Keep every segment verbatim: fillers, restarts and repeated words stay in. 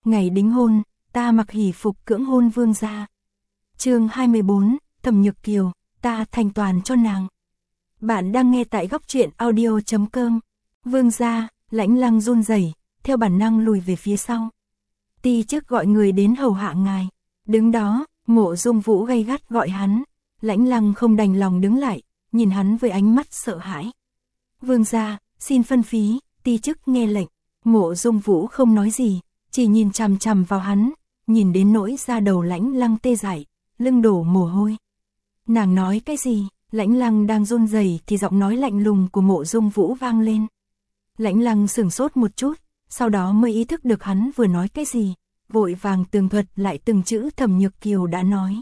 ngày đính hôn, ta mặc hỷ phục cưỡng hôn vương gia. Chương hai mươi bốn, Thẩm Nhược Kiều, ta thành toàn cho nàng. Bạn đang nghe tại góc truyện audio chấm com. Vương gia, Lãnh Lăng run rẩy, theo bản năng lùi về phía sau. Ti chức gọi người đến hầu hạ ngài. Đứng đó, Mộ Dung Vũ gay gắt gọi hắn. Lãnh Lăng không đành lòng đứng lại, nhìn hắn với ánh mắt sợ hãi. Vương gia, xin phân phí. Ti chức nghe lệnh. Mộ Dung Vũ không nói gì, chỉ nhìn chằm chằm vào hắn, nhìn đến nỗi da đầu Lãnh Lăng tê dại, lưng đổ mồ hôi. Nàng nói cái gì? Lãnh Lăng đang run rẩy thì giọng nói lạnh lùng của Mộ Dung Vũ vang lên. Lãnh Lăng sửng sốt một chút, sau đó mới ý thức được hắn vừa nói cái gì, vội vàng tường thuật lại từng chữ Thẩm Nhược Kiều đã nói.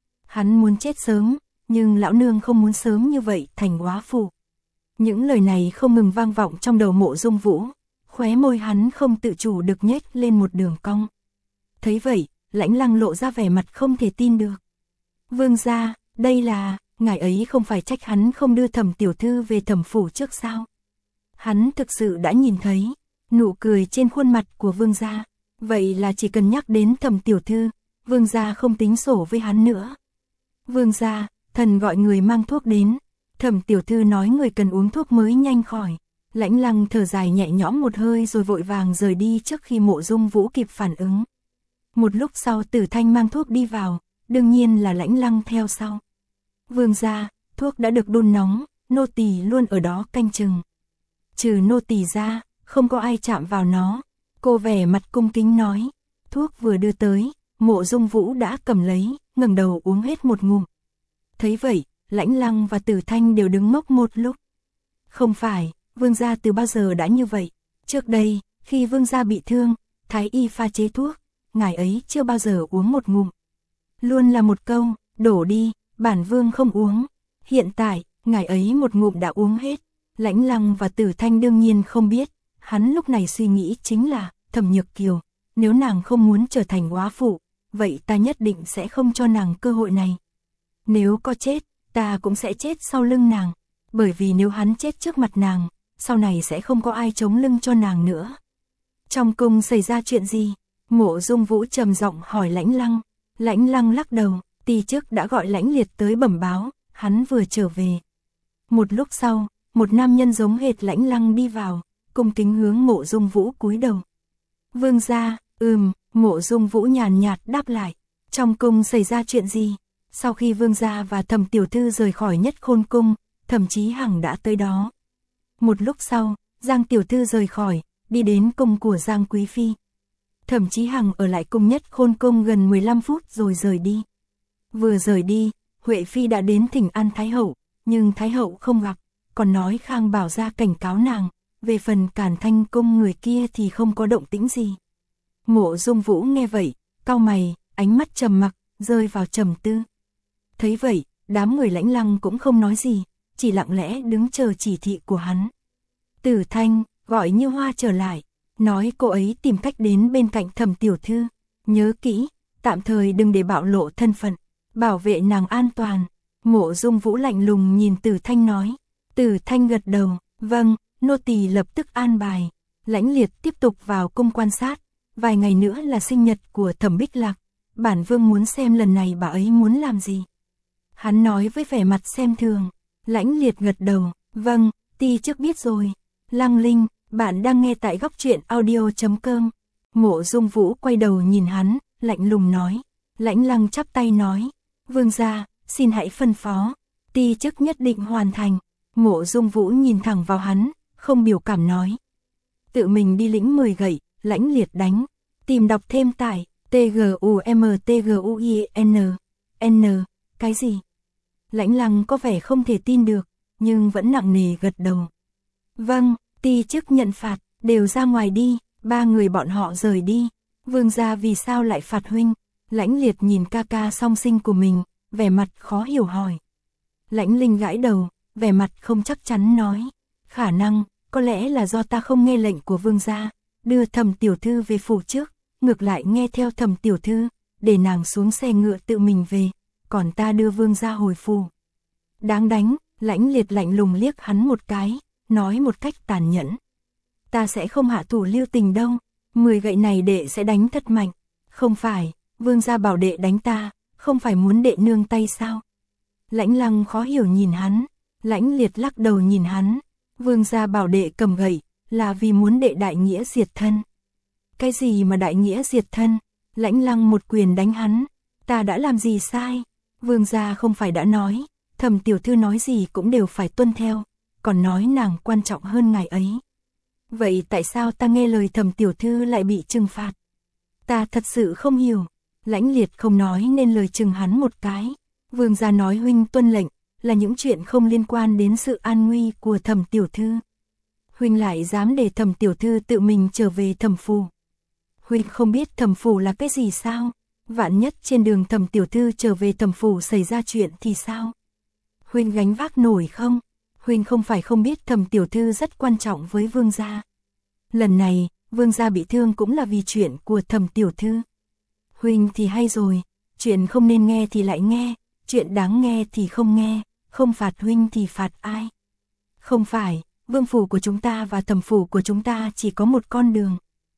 Hắn muốn chết sớm, nhưng lão nương không muốn sớm như vậy thành góa phụ. Những lời này không ngừng vang vọng trong đầu Mộ Dung Vũ, khóe môi hắn không tự chủ được nhếch lên một đường cong. Thấy vậy, Lãnh Lăng lộ ra vẻ mặt không thể tin được. Vương gia, đây là, ngài ấy không phải trách hắn không đưa Thẩm tiểu thư về Thẩm phủ trước sao? Hắn thực sự đã nhìn thấy nụ cười trên khuôn mặt của vương gia, vậy là chỉ cần nhắc đến Thẩm tiểu thư, vương gia không tính sổ với hắn nữa. Vương gia, thần gọi người mang thuốc đến. Thẩm tiểu thư nói người cần uống thuốc mới nhanh khỏi. Lãnh Lăng thở dài nhẹ nhõm một hơi rồi vội vàng rời đi trước khi Mộ Dung Vũ kịp phản ứng. Một lúc sau Tử Thanh mang thuốc đi vào, đương nhiên là Lãnh Lăng theo sau. Vương gia, thuốc đã được đun nóng, nô tỳ luôn ở đó canh chừng. Trừ nô tỳ ra, không có ai chạm vào nó. Cô vẻ mặt cung kính nói. Thuốc vừa đưa tới, Mộ Dung Vũ đã cầm lấy, ngẩng đầu uống hết một ngụm. Thấy vậy, Lãnh Lăng và Tử Thanh đều đứng ngốc một lúc. Không phải, vương gia từ bao giờ đã như vậy? Trước đây, khi vương gia bị thương, thái y pha chế thuốc, ngài ấy chưa bao giờ uống một ngụm. Luôn là một câu, đổ đi, bản vương không uống. Hiện tại, ngài ấy một ngụm đã uống hết. Lãnh Lăng và Tử Thanh đương nhiên không biết, hắn lúc này suy nghĩ chính là, Thẩm Nhược Kiều, nếu nàng không muốn trở thành góa phụ, vậy ta nhất định sẽ không cho nàng cơ hội này. Nếu có chết, ta cũng sẽ chết sau lưng nàng, bởi vì nếu hắn chết trước mặt nàng, sau này sẽ không có ai chống lưng cho nàng nữa. Trong cung xảy ra chuyện gì? Mộ Dung Vũ trầm giọng hỏi Lãnh Lăng. Lãnh Lăng lắc đầu, ti chức đã gọi Lãnh Liệt tới bẩm báo, hắn vừa trở về. Một lúc sau, một nam nhân giống hệt Lãnh Lăng đi vào, cung kính hướng Mộ Dung Vũ cúi đầu. Vương gia, ừm, Mộ Dung Vũ nhàn nhạt đáp lại. Trong cung xảy ra chuyện gì? Sau khi vương gia và Thẩm tiểu thư rời khỏi Nhất Khôn cung, Thẩm Chí Hằng đã tới đó. Một lúc sau, Giang tiểu thư rời khỏi, đi đến cung của Giang quý phi. Thẩm Chí Hằng ở lại cung Nhất Khôn cung gần mười lăm phút rồi rời đi. Vừa rời đi, Huệ phi đã đến thỉnh an thái hậu, nhưng thái hậu không gặp, còn nói Khang Bảo gia cảnh cáo nàng, về phần Càn Thanh cung người kia thì không có động tĩnh gì. Mộ Dung Vũ nghe vậy, cau mày, ánh mắt trầm mặc, rơi vào trầm tư. Thấy vậy, đám người Lãnh Lăng cũng không nói gì, chỉ lặng lẽ đứng chờ chỉ thị của hắn. Tử Thanh gọi Như Hoa trở lại, nói cô ấy tìm cách đến bên cạnh Thẩm tiểu thư, nhớ kỹ, tạm thời đừng để bạo lộ thân phận, bảo vệ nàng an toàn. Mộ Dung Vũ lạnh lùng nhìn Tử Thanh nói. Tử Thanh gật đầu, vâng, nô tỳ lập tức an bài. Lãnh Liệt tiếp tục vào cung quan sát, vài ngày nữa là sinh nhật của Thẩm Bích Lạc, bản vương muốn xem lần này bà ấy muốn làm gì. Hắn nói với vẻ mặt xem thường. Lãnh Liệt gật đầu, vâng, ti trước biết rồi. Lăng Linh, bạn đang nghe tại góc truyện audio chấm com. Mộ Dung Vũ quay đầu nhìn hắn, lạnh lùng nói. Lãnh Lăng chắp tay nói, vương gia, xin hãy phân phó, ti chức nhất định hoàn thành. Mộ Dung Vũ nhìn thẳng vào hắn, không biểu cảm nói. Tự mình đi lĩnh mười gậy, Lãnh Liệt đánh. Tìm đọc thêm tại tgumtguin. N. Cái gì? Lãnh Lăng có vẻ không thể tin được, nhưng vẫn nặng nề gật đầu. Vâng, ti chức nhận phạt, đều ra ngoài đi. Ba người bọn họ rời đi. Vương gia vì sao lại phạt huynh? Lãnh Liệt nhìn ca ca song sinh của mình, vẻ mặt khó hiểu hỏi. Lãnh Linh gãi đầu, vẻ mặt không chắc chắn nói. Khả năng, có lẽ là do ta không nghe lệnh của vương gia, đưa Thẩm tiểu thư về phủ trước, ngược lại nghe theo Thẩm tiểu thư, để nàng xuống xe ngựa tự mình về, còn ta đưa vương gia hồi phủ. Đáng đánh. Lãnh Liệt lạnh lùng liếc hắn một cái, nói một cách tàn nhẫn. Ta sẽ không hạ thủ lưu tình đâu. Mười gậy này đệ sẽ đánh thật mạnh. Không phải, vương gia bảo đệ đánh ta, không phải muốn đệ nương tay sao? Lãnh Lăng khó hiểu nhìn hắn, Lãnh Liệt lắc đầu nhìn hắn, vương gia bảo đệ cầm gậy, là vì muốn đệ đại nghĩa diệt thân. Cái gì mà đại nghĩa diệt thân? Lãnh Lăng một quyền đánh hắn, ta đã làm gì sai? Vương gia không phải đã nói, Thẩm tiểu thư nói gì cũng đều phải tuân theo, còn nói nàng quan trọng hơn ngài ấy. Vậy tại sao ta nghe lời Thẩm tiểu thư lại bị trừng phạt? Ta thật sự không hiểu. Lãnh Liệt không nói nên lời chừng hắn một cái. Vương gia nói huynh tuân lệnh, là những chuyện không liên quan đến sự an nguy của Thẩm tiểu thư. Huynh lại dám để Thẩm tiểu thư tự mình trở về Thẩm phủ. Huynh không biết Thẩm phủ là cái gì sao? Vạn nhất trên đường Thẩm tiểu thư trở về Thẩm phủ xảy ra chuyện thì sao? Huynh gánh vác nổi không? Huynh không phải không biết Thẩm tiểu thư rất quan trọng với vương gia. Lần này, vương gia bị thương cũng là vì chuyện của Thẩm tiểu thư. Huynh thì hay rồi, chuyện không nên nghe thì lại nghe, chuyện đáng nghe thì không nghe, không phạt huynh thì phạt ai? Không phải, vương phủ của chúng ta và Thẩm phủ của chúng ta chỉ có một con đường.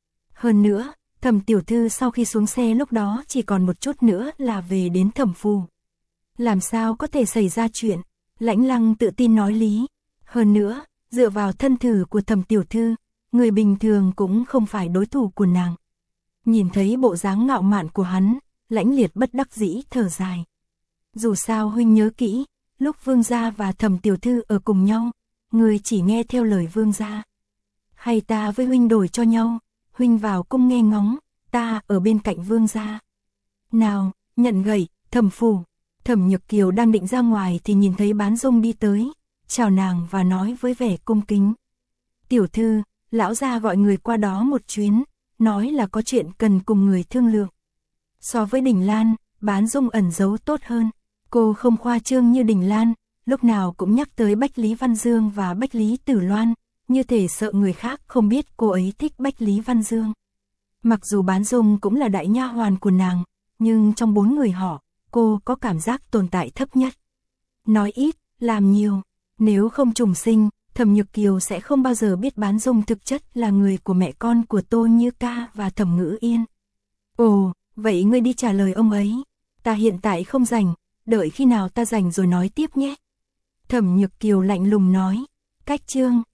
Hơn nữa, Thẩm tiểu thư sau khi xuống xe lúc đó chỉ còn một chút nữa là về đến Thẩm phủ. Làm sao có thể xảy ra chuyện? Lãnh Lăng tự tin nói lý. Hơn nữa, dựa vào thân thử của Thẩm tiểu thư, người bình thường cũng không phải đối thủ của nàng. Nhìn thấy bộ dáng ngạo mạn của hắn, Lãnh Liệt bất đắc dĩ thở dài. Dù sao huynh nhớ kỹ, lúc vương gia và Thẩm tiểu thư ở cùng nhau, người chỉ nghe theo lời vương gia. Hay ta với huynh đổi cho nhau, huynh vào cung nghe ngóng, ta ở bên cạnh vương gia. Nào, nhận gậy, Thẩm phủ. Thẩm Nhược Kiều đang định ra ngoài thì nhìn thấy Bán Dung đi tới, chào nàng và nói với vẻ cung kính. Tiểu thư, lão gia gọi người qua đó một chuyến, nói là có chuyện cần cùng người thương lượng. So với Đình Lan, Bán Dung ẩn giấu tốt hơn. Cô không khoa trương như Đình Lan, lúc nào cũng nhắc tới Bách Lý Văn Dương và Bách Lý Tử Loan, như thể sợ người khác không biết cô ấy thích Bách Lý Văn Dương. Mặc dù Bán Dung cũng là đại nha hoàn của nàng, nhưng trong bốn người họ, cô có cảm giác tồn tại thấp nhất. Nói ít, làm nhiều, nếu không trùng sinh, Thẩm Nhược Kiều sẽ không bao giờ biết Bán Dung thực chất là người của mẹ con của Tô Như Ca và Thẩm Ngữ Yên. Ồ, vậy ngươi đi trả lời ông ấy. Ta hiện tại không rảnh, đợi khi nào ta rảnh rồi nói tiếp nhé. Thẩm Nhược Kiều lạnh lùng nói. Cách chương